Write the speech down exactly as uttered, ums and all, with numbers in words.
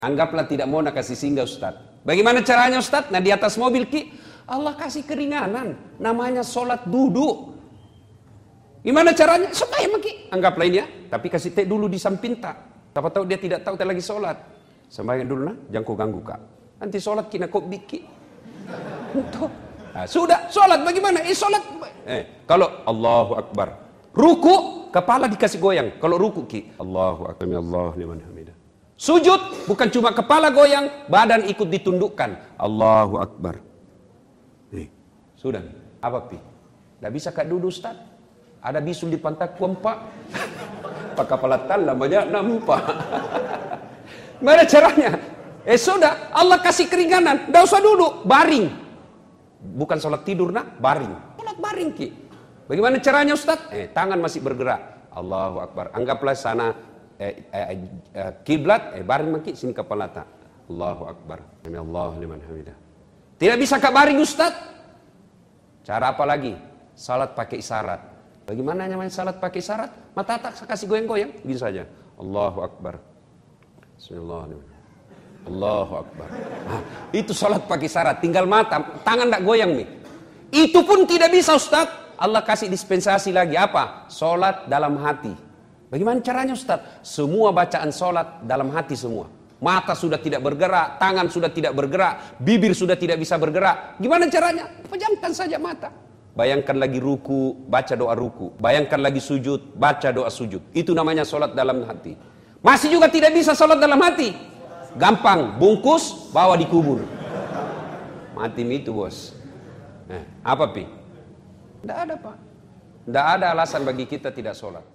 Anggaplah tidak mau nak kasih singgah Ustaz. Bagaimana caranya Ustaz? Nah di atas mobil ki, Allah kasih keringanan. Namanya sholat duduk. Gimana caranya? Supaya maki. Anggaplah ini ya. Tapi kasih teh dulu di samping tak. Siapa tahu dia tidak tahu dia lagi sholat. Sembahyang dulu nah, jangan kau ganggu kak. Nanti sholat kina kau biki. Nah, sudah sholat bagaimana? Eh sholat. Eh kalau Allahu Akbar, ruku kepala dikasih goyang. Kalau ruku ki, Allahu Akbar, Allahu liman hamidah. Sujud bukan cuma kepala goyang, badan ikut ditundukkan. Allahu Akbar. Eh, sudah. Apa pi? Tidak bisa kak duduk Ustaz. Ada bisul di pantat kuempak. Pak kepala tala banyak nampak. Mana caranya? Eh sudah, Allah kasih keringanan. Tidak usah duduk, baring. Bukan sholat tidur nak, baring. Sholat baring ki. Bagaimana caranya Ustaz? Eh tangan masih bergerak. Allahu Akbar. Anggaplah sana eh, eh, eh, kiblat, eh baring maki sini kepala tak. Allahu Akbar. Allah liman hamidah. Tidak bisa kak baring Ustaz. Cara apa lagi? Salat pakai isyarat. Bagaimana namanya salat pakai isyarat? Mata tak kasih goyang-goyang, begini saja. Allahu Akbar. Bismillahirrahmanirrahim. Allahu Akbar. Nah, itu salat pakai isyarat. Tinggal mata, tangan tak goyang nih. Itu pun tidak bisa Ustaz. Allah kasih dispensasi lagi apa? Salat dalam hati. Bagaimana caranya Ustaz? Semua bacaan salat dalam hati semua. Mata sudah tidak bergerak, tangan sudah tidak bergerak, bibir sudah tidak bisa bergerak. Gimana caranya? Pejamkan saja mata. Bayangkan lagi ruku, baca doa ruku. Bayangkan lagi sujud, baca doa sujud. Itu namanya sholat dalam hati. Masih juga tidak bisa sholat dalam hati. Gampang, bungkus, bawa dikubur. Mati itu bos. Eh, apa pi? Tidak ada pak. Tidak ada alasan bagi kita tidak sholat.